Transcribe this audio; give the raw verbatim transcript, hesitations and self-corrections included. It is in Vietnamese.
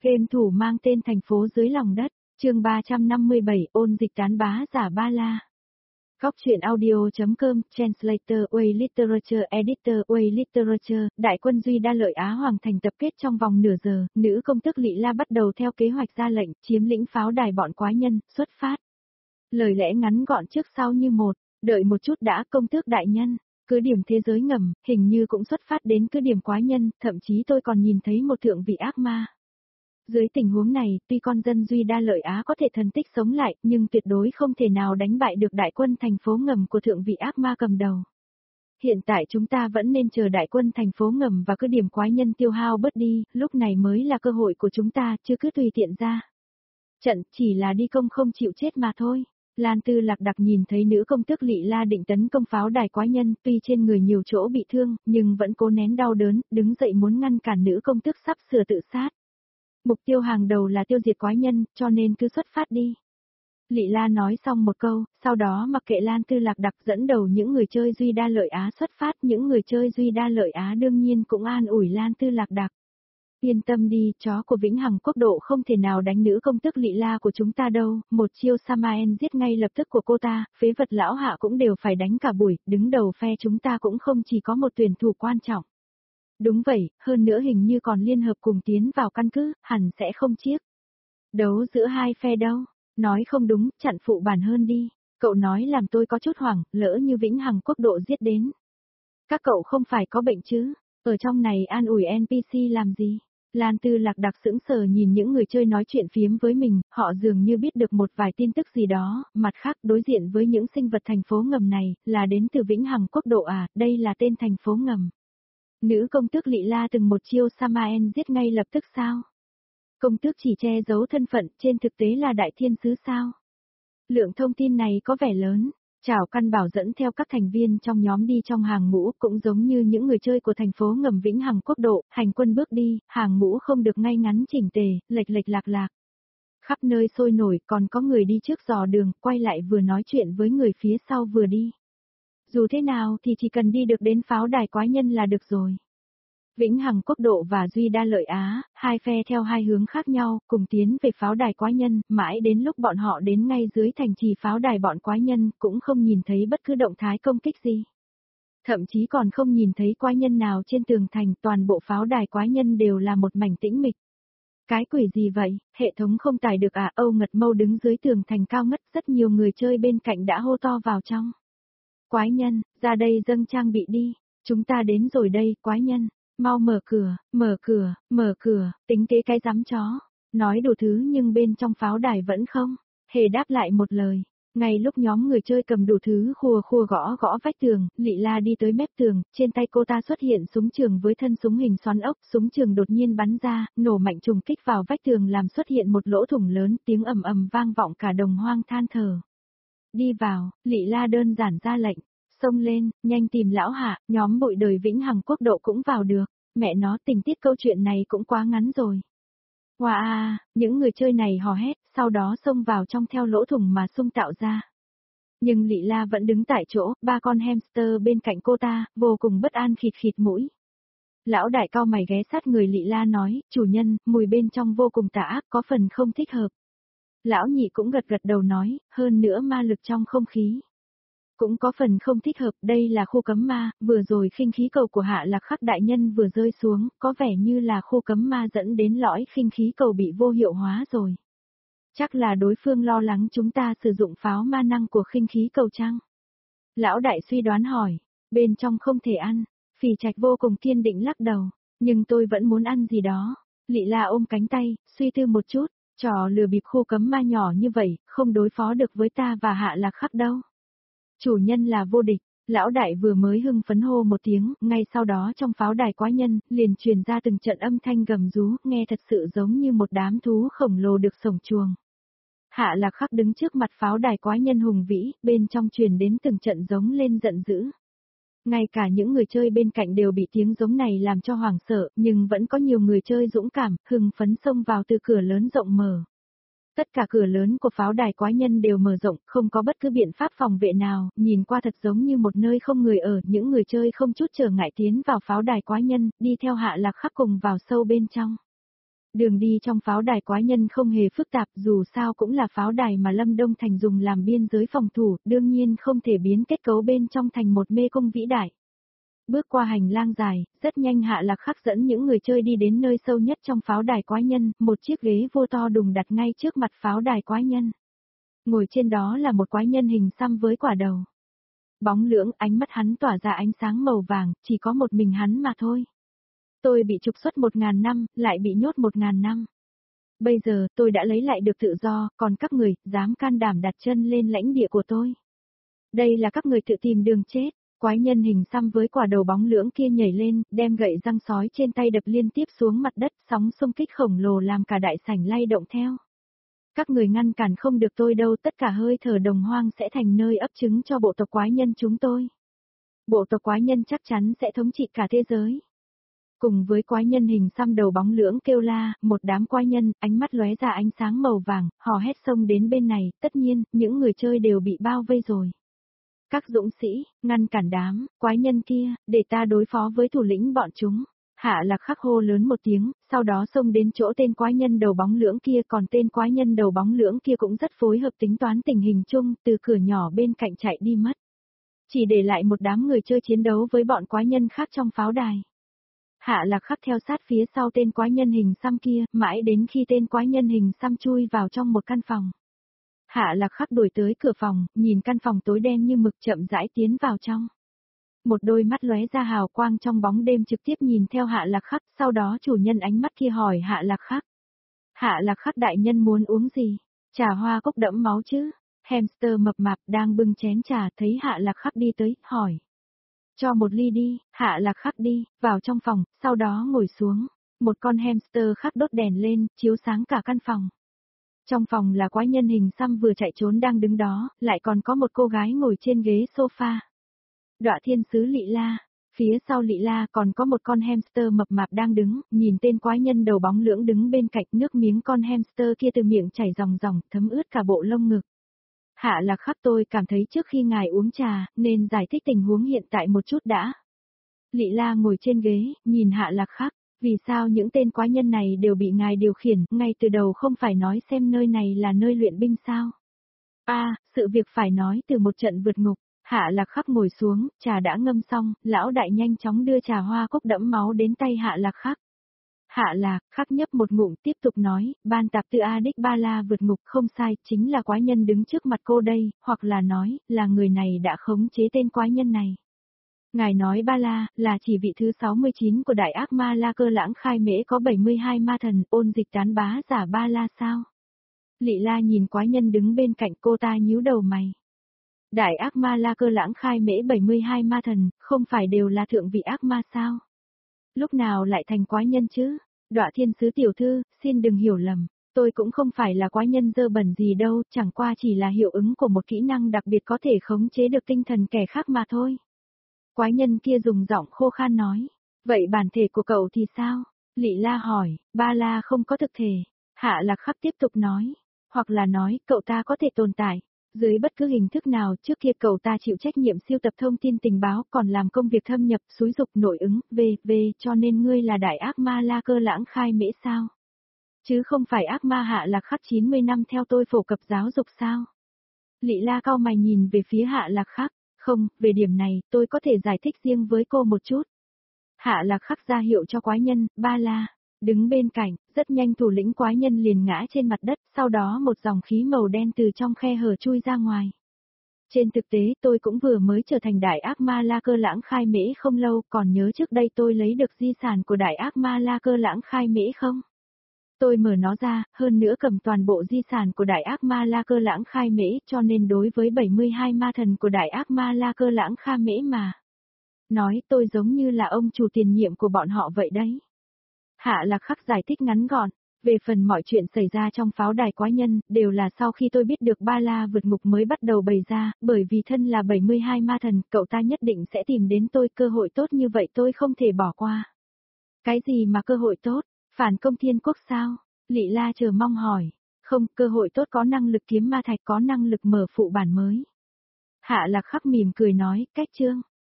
Game thủ mang tên thành phố dưới lòng đất, chương ba trăm năm mươi bảy, ôn dịch tán bá giả ba la. Góc truyện audio.com, Translator, Way Literature, Editor, Way Literature, đại quân Duy Đa Lợi Á Hoàng thành tập kết trong vòng nửa giờ, nữ công tước Lị La bắt đầu theo kế hoạch ra lệnh, chiếm lĩnh pháo đài bọn quái nhân, xuất phát. Lời lẽ ngắn gọn trước sau như một, đợi một chút đã, công tước đại nhân. Cứ điểm thế giới ngầm, hình như cũng xuất phát đến cứ điểm quái nhân, thậm chí tôi còn nhìn thấy một thượng vị ác ma. Dưới tình huống này, tuy con dân Duy Đa Lợi Á có thể thần tích sống lại, nhưng tuyệt đối không thể nào đánh bại được đại quân thành phố ngầm của thượng vị ác ma cầm đầu. Hiện tại chúng ta vẫn nên chờ đại quân thành phố ngầm và cứ điểm quái nhân tiêu hao bớt đi, lúc này mới là cơ hội của chúng ta, chứ cứ tùy tiện ra. Trận chỉ là đi công không chịu chết mà thôi. Lan Tư Lạc Đặc nhìn thấy nữ công tước Lị La định tấn công pháo đài quái nhân, tuy trên người nhiều chỗ bị thương, nhưng vẫn cố nén đau đớn, đứng dậy muốn ngăn cản nữ công tước sắp sửa tự sát. Mục tiêu hàng đầu là tiêu diệt quái nhân, cho nên cứ xuất phát đi. Lị La nói xong một câu, sau đó mặc kệ Lan Tư Lạc Đặc dẫn đầu những người chơi Duy Đa Lợi Á xuất phát, những người chơi Duy Đa Lợi Á đương nhiên cũng an ủi Lan Tư Lạc Đặc. Yên tâm đi, chó của Vĩnh Hằng Quốc độ không thể nào đánh nữ công tước Lị La của chúng ta đâu, một chiêu Samael giết ngay lập tức của cô ta, phế vật lão hạ cũng đều phải đánh cả buổi, đứng đầu phe chúng ta cũng không chỉ có một tuyển thủ quan trọng. Đúng vậy, hơn nữa hình như còn liên hợp cùng tiến vào căn cứ, hẳn sẽ không chiếc. Đấu giữa hai phe đâu, nói không đúng, chặn phụ bản hơn đi, cậu nói làm tôi có chút hoảng, lỡ như Vĩnh Hằng Quốc độ giết đến. Các cậu không phải có bệnh chứ, ở trong này an ủi en pê xê làm gì? Lan Tư Lạc Đặc sững sờ nhìn những người chơi nói chuyện phiếm với mình, họ dường như biết được một vài tin tức gì đó, mặt khác đối diện với những sinh vật thành phố ngầm này, là đến từ Vĩnh Hằng Quốc độ à, đây là tên thành phố ngầm. Nữ công tước Lị La từng một chiêu Samael giết ngay lập tức sao? Công tước chỉ che giấu thân phận, trên thực tế là đại thiên sứ sao? Lượng thông tin này có vẻ lớn. Trảo Căn Bảo dẫn theo các thành viên trong nhóm đi trong hàng ngũ, cũng giống như những người chơi của thành phố ngầm Vĩnh Hằng Quốc độ, hành quân bước đi, hàng ngũ không được ngay ngắn chỉnh tề, lệch lệch lạc lạc. Khắp nơi sôi nổi, còn có người đi trước dò đường, quay lại vừa nói chuyện với người phía sau vừa đi. Dù thế nào thì chỉ cần đi được đến pháo đài quái nhân là được rồi. Vĩnh Hằng Quốc độ và Duy Đa Lợi Á, hai phe theo hai hướng khác nhau, cùng tiến về pháo đài quái nhân, mãi đến lúc bọn họ đến ngay dưới thành trì pháo đài bọn quái nhân, cũng không nhìn thấy bất cứ động thái công kích gì. Thậm chí còn không nhìn thấy quái nhân nào trên tường thành, toàn bộ pháo đài quái nhân đều là một mảnh tĩnh mịch. Cái quỷ gì vậy, hệ thống không tải được à? Âu Ngật Mâu đứng dưới tường thành cao ngất, rất nhiều người chơi bên cạnh đã hô to vào trong. Quái nhân, ra đây dâng trang bị đi, chúng ta đến rồi đây, quái nhân. Mau mở cửa, mở cửa, mở cửa, tính kế cái giám chó. Nói đủ thứ nhưng bên trong pháo đài vẫn không hề đáp lại một lời. Ngay lúc nhóm người chơi cầm đủ thứ khua khua gõ gõ vách tường, Lị La đi tới mép tường, trên tay cô ta xuất hiện súng trường với thân súng hình xoắn ốc, súng trường đột nhiên bắn ra, nổ mạnh trùng kích vào vách tường làm xuất hiện một lỗ thủng lớn, tiếng ầm ầm vang vọng cả đồng hoang than thở. Đi vào, Lị La đơn giản ra lệnh. Xông lên, nhanh tìm lão hạ, nhóm bụi đời Vĩnh Hằng Quốc độ cũng vào được. Mẹ nó, tình tiết câu chuyện này cũng quá ngắn rồi. Wow, những người chơi này hò hét, sau đó xông vào trong theo lỗ thủng mà xung tạo ra. Nhưng Lị La vẫn đứng tại chỗ, ba con hamster bên cạnh cô ta, vô cùng bất an khịt khịt mũi. Lão đại cao mày ghé sát người Lị La nói, chủ nhân, mùi bên trong vô cùng tà ác, có phần không thích hợp. Lão nhị cũng gật gật đầu nói, hơn nữa ma lực trong không khí. Cũng có phần không thích hợp, đây là khu cấm ma, vừa rồi khinh khí cầu của Hạ Lạc Khắc đại nhân vừa rơi xuống, có vẻ như là khu cấm ma dẫn đến lõi khinh khí cầu bị vô hiệu hóa rồi. Chắc là đối phương lo lắng chúng ta sử dụng pháo ma năng của khinh khí cầu chăng? Lão đại suy đoán hỏi, bên trong không thể ăn, Phỉ Trạch vô cùng kiên định lắc đầu, nhưng tôi vẫn muốn ăn gì đó. Lị La ôm cánh tay, suy tư một chút, trò lừa bịp khu cấm ma nhỏ như vậy, không đối phó được với ta và Hạ Lạc Khắc đâu. Chủ nhân là vô địch, lão đại vừa mới hưng phấn hô một tiếng, ngay sau đó trong pháo đài quái nhân, liền truyền ra từng trận âm thanh gầm rú, nghe thật sự giống như một đám thú khổng lồ được sổng chuồng. Hạ Lạc Khắc đứng trước mặt pháo đài quái nhân hùng vĩ, bên trong truyền đến từng trận giống lên giận dữ. Ngay cả những người chơi bên cạnh đều bị tiếng giống này làm cho hoảng sợ, nhưng vẫn có nhiều người chơi dũng cảm, hưng phấn xông vào từ cửa lớn rộng mở. Tất cả cửa lớn của pháo đài quái nhân đều mở rộng, không có bất cứ biện pháp phòng vệ nào, nhìn qua thật giống như một nơi không người ở, những người chơi không chút trở ngại tiến vào pháo đài quái nhân, đi theo Hạ Lạc Khắc cùng vào sâu bên trong. Đường đi trong pháo đài quái nhân không hề phức tạp, dù sao cũng là pháo đài mà Lâm Đông Thành dùng làm biên giới phòng thủ, đương nhiên không thể biến kết cấu bên trong thành một mê cung vĩ đại. Bước qua hành lang dài, rất nhanh Hạ Lạc Khắc dẫn những người chơi đi đến nơi sâu nhất trong pháo đài quái nhân, một chiếc ghế vô to đùng đặt ngay trước mặt pháo đài quái nhân. Ngồi trên đó là một quái nhân hình xăm với quả đầu. Bóng lưỡng, ánh mắt hắn tỏa ra ánh sáng màu vàng, chỉ có một mình hắn mà thôi. Tôi bị trục xuất một ngàn năm, lại bị nhốt một ngàn năm. Bây giờ tôi đã lấy lại được tự do, còn các người, dám can đảm đặt chân lên lãnh địa của tôi. Đây là các người tự tìm đường chết. Quái nhân hình xăm với quả đầu bóng lưỡng kia nhảy lên, đem gậy răng sói trên tay đập liên tiếp xuống mặt đất, sóng xung kích khổng lồ làm cả đại sảnh lay động theo. Các người ngăn cản không được tôi đâu, tất cả hơi thở đồng hoang sẽ thành nơi ấp trứng cho bộ tộc quái nhân chúng tôi. Bộ tộc quái nhân chắc chắn sẽ thống trị cả thế giới. Cùng với quái nhân hình xăm đầu bóng lưỡng kêu la, một đám quái nhân, ánh mắt lóe ra ánh sáng màu vàng, hò hét xông đến bên này, tất nhiên, những người chơi đều bị bao vây rồi. Các dũng sĩ, ngăn cản đám, quái nhân kia, để ta đối phó với thủ lĩnh bọn chúng. Hạ Lạc Khắc hô lớn một tiếng, sau đó xông đến chỗ tên quái nhân đầu bóng lưỡng kia, còn tên quái nhân đầu bóng lưỡng kia cũng rất phối hợp tính toán tình hình chung, từ cửa nhỏ bên cạnh chạy đi mất. Chỉ để lại một đám người chơi chiến đấu với bọn quái nhân khác trong pháo đài. Hạ Lạc Khắc theo sát phía sau tên quái nhân hình xăm kia, mãi đến khi tên quái nhân hình xăm chui vào trong một căn phòng. Hạ Lạc Khắc đuổi tới cửa phòng, nhìn căn phòng tối đen như mực chậm rãi tiến vào trong. Một đôi mắt lóe ra hào quang trong bóng đêm trực tiếp nhìn theo Hạ Lạc Khắc, sau đó chủ nhân ánh mắt kia hỏi Hạ Lạc Khắc. Hạ Lạc Khắc đại nhân muốn uống gì? Trà hoa cốc đẫm máu chứ? Hamster mập mạp đang bưng chén trà thấy Hạ Lạc Khắc đi tới, hỏi. Cho một ly đi, Hạ Lạc Khắc đi, vào trong phòng, sau đó ngồi xuống. Một con hamster khác đốt đèn lên, chiếu sáng cả căn phòng. Trong phòng là quái nhân hình xăm vừa chạy trốn đang đứng đó, lại còn có một cô gái ngồi trên ghế sofa. Đọa thiên sứ Lị La, phía sau Lị La còn có một con hamster mập mạp đang đứng, nhìn tên quái nhân đầu bóng lưỡng đứng bên cạnh, nước miếng con hamster kia từ miệng chảy ròng ròng, thấm ướt cả bộ lông ngực. Hạ Lạc Khắc tôi cảm thấy trước khi ngài uống trà, nên giải thích tình huống hiện tại một chút đã. Lị La ngồi trên ghế, nhìn Hạ Lạc Khắc. Vì sao những tên quái nhân này đều bị ngài điều khiển, ngay từ đầu không phải nói xem nơi này là nơi luyện binh sao? A, à, sự việc phải nói từ một trận vượt ngục. Hạ Lạc Khắc ngồi xuống, trà đã ngâm xong, lão đại nhanh chóng đưa trà hoa cốc đẫm máu đến tay Hạ Lạc Khắc. Hạ Lạc Khắc nhấp một ngụm tiếp tục nói, ban tạp tư A Đích Ba La vượt ngục không sai, chính là quái nhân đứng trước mặt cô đây, hoặc là nói, là người này đã khống chế tên quái nhân này. Ngài nói Ba La, là chỉ vị thứ sáu mươi chín của đại ác ma La Cơ Lãng Khai Mễ có bảy mươi hai ma thần, ôn dịch tán bá giả Ba La sao? Lị La nhìn quái nhân đứng bên cạnh cô ta nhíu đầu mày. Đại ác ma La Cơ Lãng Khai Mễ bảy mươi hai ma thần, không phải đều là thượng vị ác ma sao? Lúc nào lại thành quái nhân chứ? Đọa thiên sứ tiểu thư, xin đừng hiểu lầm. Tôi cũng không phải là quái nhân dơ bẩn gì đâu, chẳng qua chỉ là hiệu ứng của một kỹ năng đặc biệt có thể khống chế được tinh thần kẻ khác mà thôi. Quái nhân kia dùng giọng khô khan nói. Vậy bản thể của cậu thì sao? Lị La hỏi, Ba La không có thực thể. Hạ Lạc Khắc tiếp tục nói. Hoặc là nói, cậu ta có thể tồn tại. Dưới bất cứ hình thức nào trước kia cậu ta chịu trách nhiệm siêu tập thông tin tình báo còn làm công việc thâm nhập, xúi dục nội ứng, về, về, cho nên ngươi là đại ác ma La Cơ Lãng Khai Mễ sao? Chứ không phải ác ma Hạ Lạc Khắc chín mươi năm theo tôi phổ cập giáo dục sao? Lị La cau mày nhìn về phía Hạ Lạc Khắc. Không, về điểm này, tôi có thể giải thích riêng với cô một chút. Hạ Lạc Khắc ra hiệu cho quái nhân, Ba La, đứng bên cạnh, rất nhanh thủ lĩnh quái nhân liền ngã trên mặt đất, sau đó một dòng khí màu đen từ trong khe hở chui ra ngoài. Trên thực tế tôi cũng vừa mới trở thành đại ác ma La Cơ Lãng Khai Mễ không lâu, còn nhớ trước đây tôi lấy được di sản của đại ác ma La Cơ Lãng Khai Mễ không? Tôi mở nó ra, hơn nữa cầm toàn bộ di sản của đại ác ma La Cơ Lãng Khai Mễ, cho nên đối với bảy mươi hai ma thần của đại ác ma La Cơ Lãng Khai Mễ mà. Nói tôi giống như là ông chủ tiền nhiệm của bọn họ vậy đấy. Hạ Lạc Khắc giải thích ngắn gọn, về phần mọi chuyện xảy ra trong pháo đài quái nhân, đều là sau khi tôi biết được Ba La vượt ngục mới bắt đầu bày ra, bởi vì thân là bảy mươi hai ma thần, cậu ta nhất định sẽ tìm đến tôi, cơ hội tốt như vậy tôi không thể bỏ qua. Cái gì mà cơ hội tốt? Phản công thiên quốc sao? Lị La chờ mong hỏi. Không, cơ hội tốt có năng lực kiếm ma thạch, có năng lực mở phụ bản mới. Hạ Lạc Khắc mỉm cười nói, cách chương.